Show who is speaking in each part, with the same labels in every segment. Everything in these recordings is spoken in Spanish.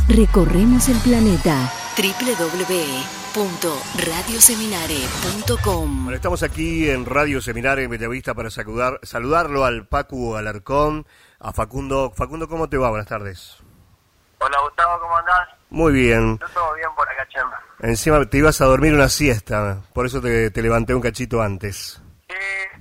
Speaker 1: Recorremos el planeta. www.radioseminare.com.
Speaker 2: Bueno, estamos aquí en Radio Seminare en Bellavista para saludarlo al Pacu Alarcón, a Facundo. Facundo, ¿cómo te va? Buenas tardes.
Speaker 3: Hola Gustavo, ¿cómo andás?
Speaker 2: Muy bien.
Speaker 3: Yo todo bien por acá, Chema.
Speaker 2: Encima te ibas a dormir una siesta, por eso te levanté un cachito antes.
Speaker 3: Sí.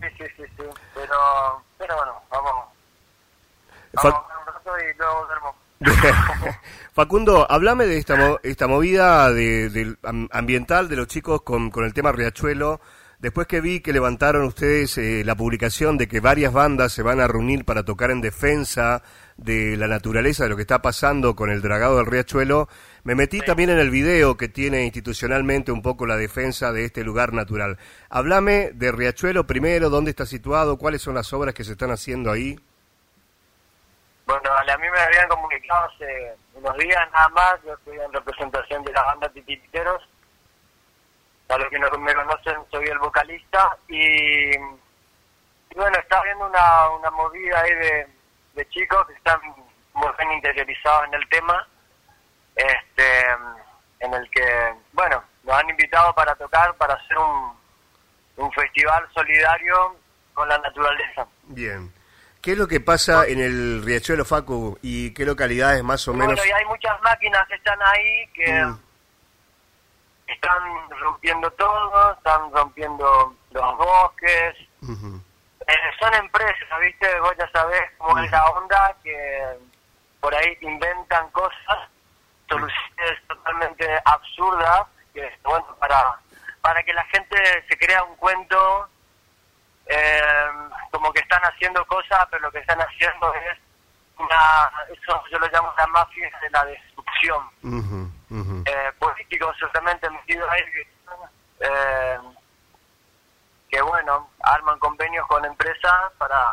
Speaker 3: Pero bueno, vamos a un rato y luego duermo.
Speaker 2: Facundo, háblame de esta movida ambiental de los chicos con el tema Riachuelo. Después que vi que levantaron ustedes la publicación de que varias bandas se van a reunir para tocar en defensa de la naturaleza, de lo que está pasando con el dragado del Riachuelo, me metí también en el video que tiene institucionalmente un poco la defensa de este lugar natural. Háblame de Riachuelo primero, dónde está situado, cuáles son las obras que se están haciendo ahí.
Speaker 3: Bueno, a mí me habían comunicado hace unos días nada más. Yo estoy en representación de la banda Titiriteros. Para los que no me conocen, soy el vocalista. Y bueno, está habiendo una movida ahí de chicos que están muy bien interiorizados en el tema. En el que, bueno, nos han invitado para tocar, para hacer un festival solidario con la naturaleza.
Speaker 2: Bien. ¿Qué es lo que pasa en el Riachuelo, Facu? ¿Y qué localidades más o menos?
Speaker 3: Bueno, y hay muchas máquinas que están ahí que están rompiendo todo, están rompiendo los bosques. Son empresas, ¿viste? Vos ya sabés cómo es la onda, que por ahí inventan cosas, soluciones totalmente absurdas, que bueno, para que la gente se crea un cuento, como que están haciendo cosas, pero lo que están haciendo es eso yo lo llamo la mafia de la destrucción. Políticos solamente metidos ahí que bueno, arman convenios con empresas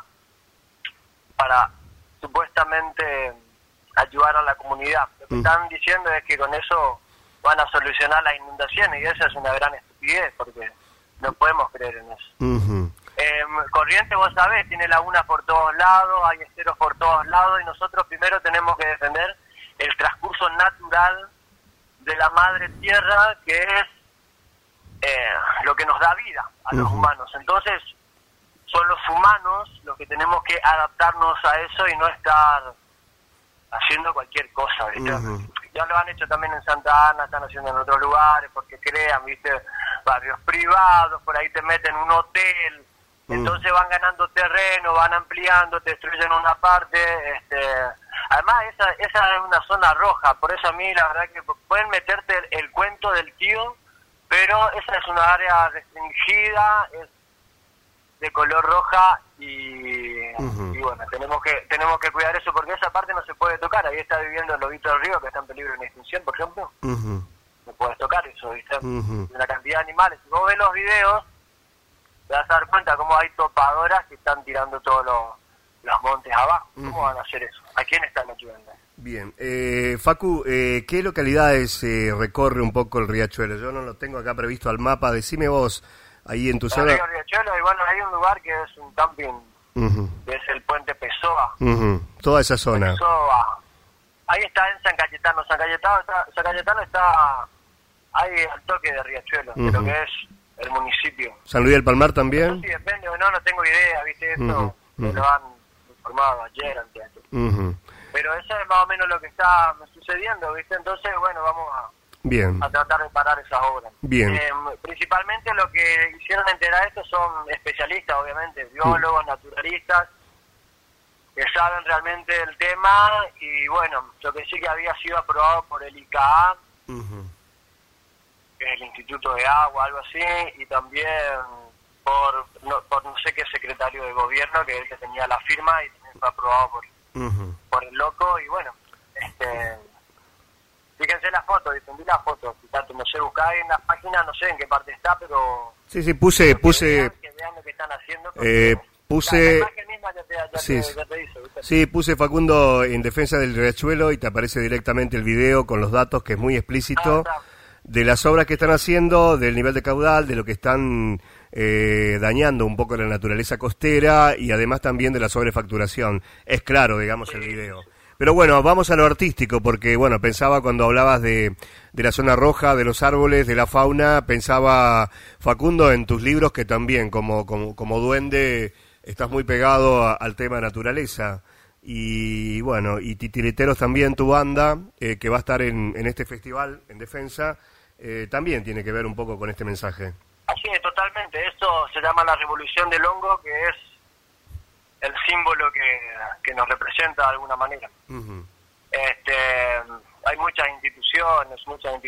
Speaker 3: para supuestamente ayudar a la comunidad. Lo que están diciendo es que con eso van a solucionar las inundaciones, y esa es una gran estupidez, porque no podemos creer en eso. Corrientes, vos sabés, tiene lagunas por todos lados, hay esteros por todos lados, y nosotros primero tenemos que defender el transcurso natural de la madre tierra, que es lo que nos da vida a los humanos. Entonces son los humanos los que tenemos que adaptarnos a eso y no estar haciendo cualquier cosa, ¿viste? Ya lo han hecho también en Santa Ana, están haciendo en otros lugares porque crean, ¿viste? Barrios privados, por ahí te meten un hotel, entonces van ganando terreno, van ampliando, te destruyen una parte. Además esa es una zona roja, por eso a mí la verdad que pueden meterte el cuento del tío, pero esa es una área restringida, es de color roja, y bueno, tenemos que cuidar eso, porque esa parte no se puede tocar. Ahí está viviendo el lobito del río, que está en peligro de extinción, por ejemplo. No puedes tocar eso, ¿viste? Una cantidad de animales. Si vos ves los videos, te vas a dar cuenta cómo hay topadoras que están tirando todos los montes abajo. ¿Cómo van a hacer eso? ¿A quién están ayudando?
Speaker 2: Bien. Facu, ¿qué localidades recorre un poco el Riachuelo? Yo no lo tengo acá previsto al mapa. Decime vos, ahí en tu zona.
Speaker 3: El Riachuelo, y bueno, hay un lugar que es un camping, que es el Puente Pessoa.
Speaker 2: Toda esa zona.
Speaker 3: Pessoa. Ahí está en San Cayetano. San Cayetano está ahí al toque de Riachuelo, de lo que es el municipio.
Speaker 2: ¿San Luis del Palmar también?
Speaker 3: Sí, depende, no tengo idea, ¿viste? Esto me lo han informado ayer, antes. Pero eso es más o menos lo que está sucediendo, ¿viste? Entonces, bueno, vamos a tratar de parar esas obras.
Speaker 2: Bien.
Speaker 3: Principalmente lo que hicieron enterar esto son especialistas, obviamente, biólogos, naturalistas, que saben realmente el tema, y bueno, lo que sí que había sido aprobado por el ICA, que es el Instituto de Agua, algo así, y también por no sé qué secretario de gobierno, que es el que tenía la firma, y también fue aprobado por el loco. Y bueno, fíjense la foto, difundí la foto, tanto no sé, buscar en la página, no sé en qué parte está, pero
Speaker 2: sí, puse
Speaker 3: que vean lo que están haciendo,
Speaker 2: puse
Speaker 3: la imagen misma ya te dice, ¿viste?
Speaker 2: Sí, puse Facundo en defensa del Riachuelo y te aparece directamente el video con los datos, que es muy explícito, de las obras que están haciendo, del nivel de caudal, de lo que están dañando un poco la naturaleza costera, y además también de la sobrefacturación. Es claro, digamos, el video. Pero bueno, vamos a lo artístico, porque bueno, pensaba cuando hablabas de la zona roja, de los árboles, de la fauna, pensaba, Facundo, en tus libros que también, como duende, estás muy pegado al tema naturaleza. Y bueno, y Titiriteros también, tu banda, que va a estar en este festival, en Defensa, también tiene que ver un poco con este mensaje.
Speaker 3: Así es, totalmente. Esto se llama la Revolución del Hongo, que es el símbolo que nos representa de alguna manera.
Speaker 2: Uh-huh.
Speaker 3: Hay muchas instituciones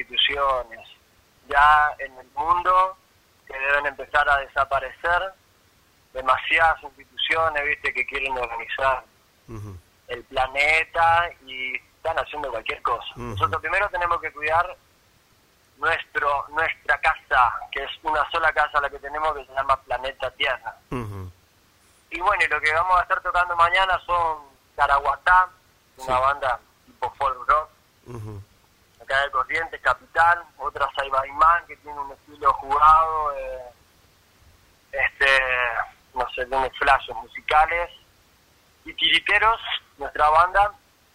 Speaker 3: ya en el mundo que deben empezar a desaparecer, demasiadas instituciones, viste, que quieren organizar uh-huh. el planeta y están haciendo cualquier cosa. Uh-huh. Nosotros primero tenemos que cuidar nuestra casa, que es una sola casa la que tenemos, que se llama Planeta Tierra. Uh-huh. Y bueno, y lo que vamos a estar tocando mañana son Caraguatá, una banda tipo folk rock, uh-huh. acá de Corrientes, Capital, otra Saibaimán, que tiene un estilo jugado, no sé, tiene flashes musicales, y Titiriteros, nuestra banda,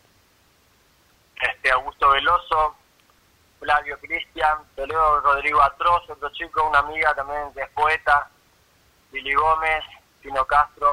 Speaker 3: Augusto Veloso, Flavio Cristian, Toledo Rodrigo Atroz, otro chico, una amiga también que es poeta, Lili Gómez, Tino Castro,